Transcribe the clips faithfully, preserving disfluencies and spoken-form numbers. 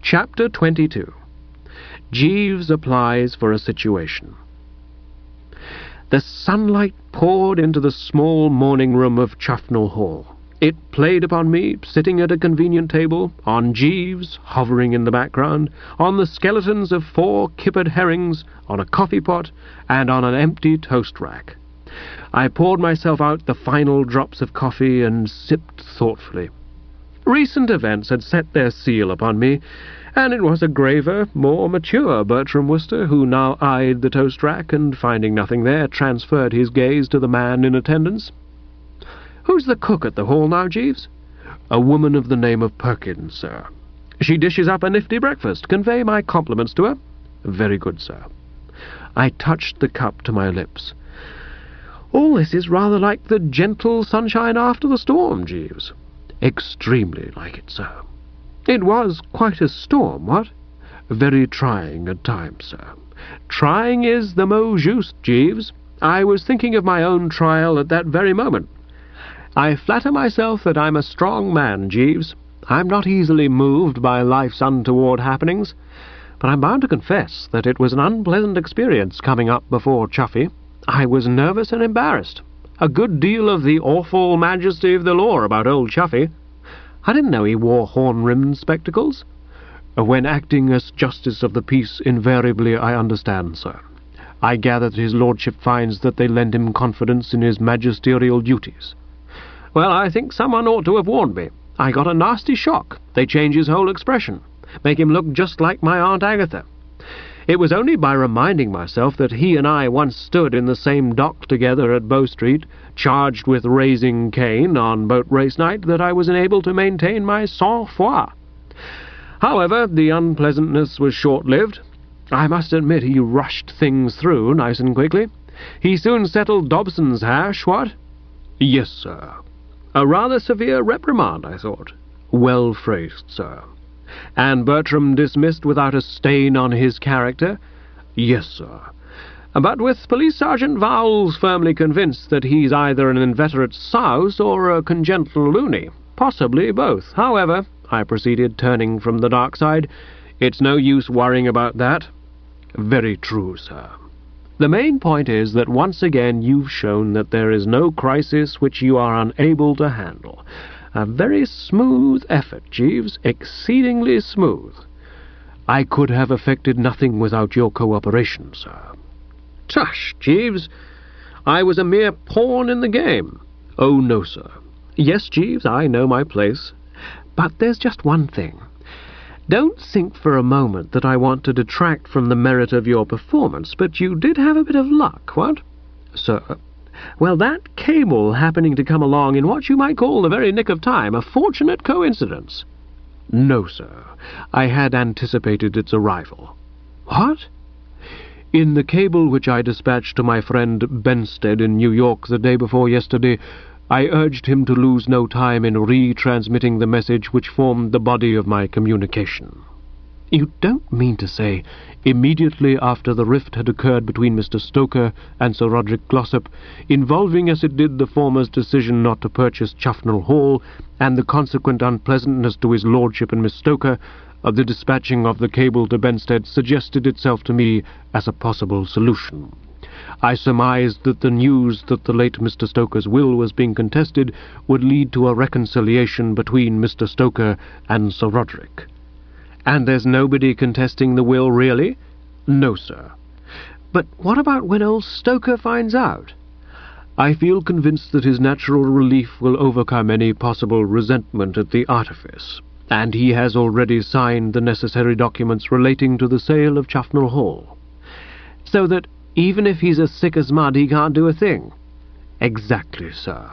Chapter twenty-two. Jeeves applies for a situation. The sunlight poured into the small morning room of Chuffnell Hall. It played upon me, sitting at a convenient table, on Jeeves, hovering in the background, on the skeletons of four kippered herrings, on a coffee pot, and on an empty toast rack. I poured myself out the final drops of coffee and sipped thoughtfully. Recent events had set their seal upon me, and it was a graver, more mature Bertram Wooster who now eyed the toast rack, and, finding nothing there, transferred his gaze to the man in attendance. "Who's the cook at the Hall now, Jeeves?" "A woman of the name of Perkins, sir." "She dishes up a nifty breakfast. Convey my compliments to her." "Very good, sir." I touched the cup to my lips. "All this is rather like the gentle sunshine after the storm, Jeeves." "Extremely like it, sir." "It was quite a storm, what?" "Very trying at times, sir." "Trying is the mot juste, Jeeves. I was thinking of my own trial at that very moment. I flatter myself that I'm a strong man, Jeeves. I'm not easily moved by life's untoward happenings, but I'm bound to confess that it was an unpleasant experience coming up before Chuffy. I was nervous and embarrassed. A good deal of the awful majesty of the law about old Chuffy. I didn't know he wore horn-rimmed spectacles." "When acting as Justice of the Peace, invariably I understand, sir. I gather that his lordship finds that they lend him confidence in his magisterial duties." "Well, I think someone ought to have warned me. I got a nasty shock. They change his whole expression, make him look just like my Aunt Agatha. It was only by reminding myself that he and I once stood in the same dock together at Bow Street, charged with raising Cain on boat race night, that I was enabled to maintain my sang-froid. However, the unpleasantness was short-lived. I must admit he rushed things through nice and quickly. He soon settled Dobson's hash, what?" "Yes, sir." "A rather severe reprimand, I thought." "Well phrased, sir." "And Bertram dismissed without a stain on his character?" "Yes, sir." "But with Police Sergeant Vowles firmly convinced that he's either an inveterate souse or a congenital loony. Possibly both. However," I proceeded, turning from the dark side, "it's no use worrying about that." "Very true, sir." "The main point is that once again you've shown that there is no crisis which you are unable to handle. A very smooth effort, Jeeves, exceedingly smooth." "I could have effected nothing without your cooperation, sir." "Tush, Jeeves. I was a mere pawn in the game." "Oh, no, sir." "Yes, Jeeves, I know my place. But there's just one thing. Don't think for a moment that I want to detract from the merit of your performance, but you did have a bit of luck, what?" "Sir?" "Well, that cable happening to come along in what you might call the very nick of time, a fortunate coincidence." "No, sir. I had anticipated its arrival." "What?" "In the cable which I dispatched to my friend Benstead in New York the day before yesterday, I urged him to lose no time in retransmitting the message which formed the body of my communication." "You don't mean to say, immediately after the rift had occurred between Mister Stoker and Sir Roderick Glossop, involving as it did the former's decision not to purchase Chuffnell Hall, and the consequent unpleasantness to his lordship and Miss Stoker, of the dispatching of the cable to Benstead suggested itself to me as a possible solution. I surmised that the news that the late Mister Stoker's will was being contested would lead to a reconciliation between Mister Stoker and Sir Roderick." "And there's nobody contesting the will, really?" "No, sir." "But what about when old Stoker finds out?" "I feel convinced that his natural relief will overcome any possible resentment at the artifice, and he has already signed the necessary documents relating to the sale of Chuffnell Hall." "So that even if he's as sick as mud, he can't do a thing?" "Exactly, sir."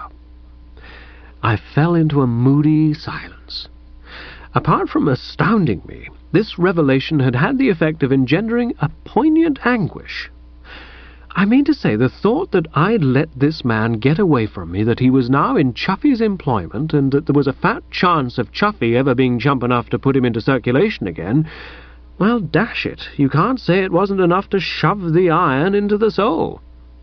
I fell into a moody silence. Apart from astounding me, this revelation had had the effect of engendering a poignant anguish. I mean to say, the thought that I'd let this man get away from me, that he was now in Chuffy's employment, and that there was a fat chance of Chuffy ever being chump enough to put him into circulation again, well, dash it, you can't say it wasn't enough to shove the iron into the soul.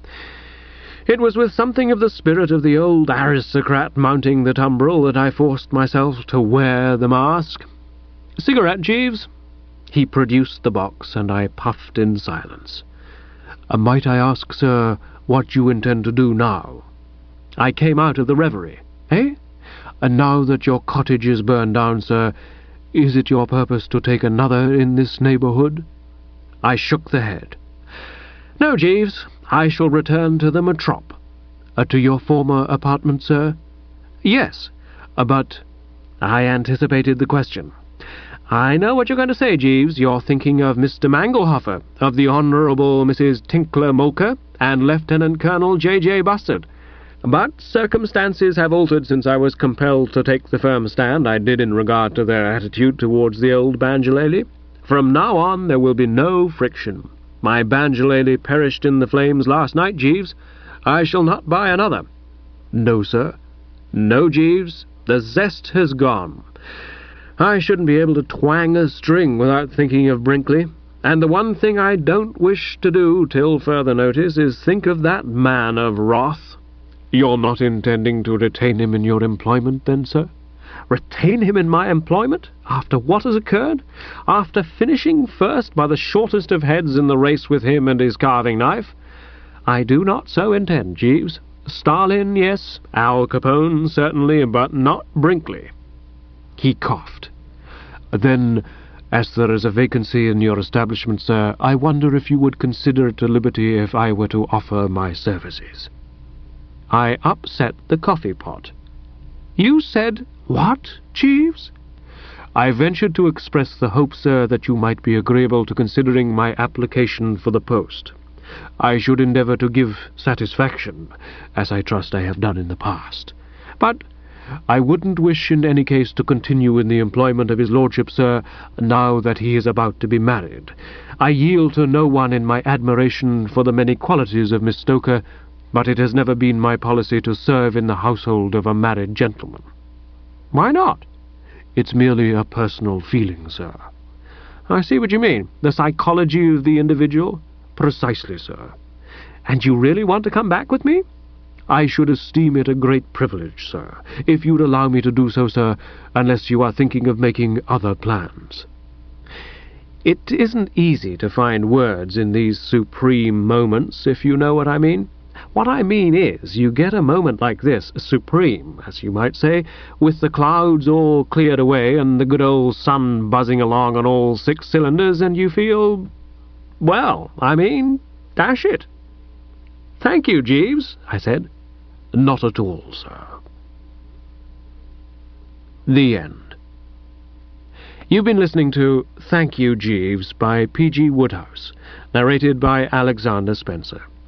It was with something of the spirit of the old aristocrat mounting the tumbril that I forced myself to wear the mask. "Cigarette, Jeeves?" He produced the box, and I puffed in silence. Uh, might I ask, sir, what you intend to do now? I came out of the reverie. Eh? And now that your cottage is burned down, sir, is it your purpose to take another in this neighbourhood? I shook the head. No, Jeeves, I shall return to the Metrop. Uh, to your former apartment, sir? Yes, uh, but... I anticipated the question. I know what you're going to say, Jeeves. You're thinking of Mister Mangelhofer, of the Honourable Missus Tinkler Moulker, and Lieutenant Colonel J J Bustard. But circumstances have altered since I was compelled to take the firm stand I did in regard to their attitude towards the old Banjolele. From now on there will be no friction. My Banjolele perished in the flames last night, Jeeves. I shall not buy another. No, sir. No, Jeeves. The zest has gone. I shouldn't be able to twang a string without thinking of Brinkley, and the one thing I don't wish to do till further notice is think of that man of wrath. You're not intending to retain him in your employment, then, sir? Retain him in my employment? After what has occurred? After finishing first by the shortest of heads in the race with him and his carving knife? I do not so intend, Jeeves. Stalin, yes. Al Capone, certainly, but not Brinkley. He coughed. Then, as there is a vacancy in your establishment, sir, I wonder if you would consider it a liberty if I were to offer my services. I upset the coffee-pot. You said what, Jeeves? I ventured to express the hope, sir, that you might be agreeable to considering my application for the post. I should endeavour to give satisfaction, as I trust I have done in the past. But I wouldn't wish in any case to continue in the employment of his lordship, sir, now that he is about to be married. I yield to no one in my admiration for the many qualities of Miss Stoker, but it has never been my policy to serve in the household of a married gentleman. Why not? It's merely a personal feeling, sir. I see what you mean. The psychology of the individual? Precisely, sir. And you really want to come back with me? I should esteem it a great privilege, sir, if you'd allow me to do so, sir, unless you are thinking of making other plans. It isn't easy to find words in these supreme moments, if you know what I mean. What I mean is, you get a moment like this, supreme, as you might say, with the clouds all cleared away and the good old sun buzzing along on all six cylinders, and you feel, well, I mean, dash it. Thank you, Jeeves, I said. Not at all, sir. The end. You've been listening to Thank You, Jeeves by P G Wodehouse, narrated by Alexander Spencer.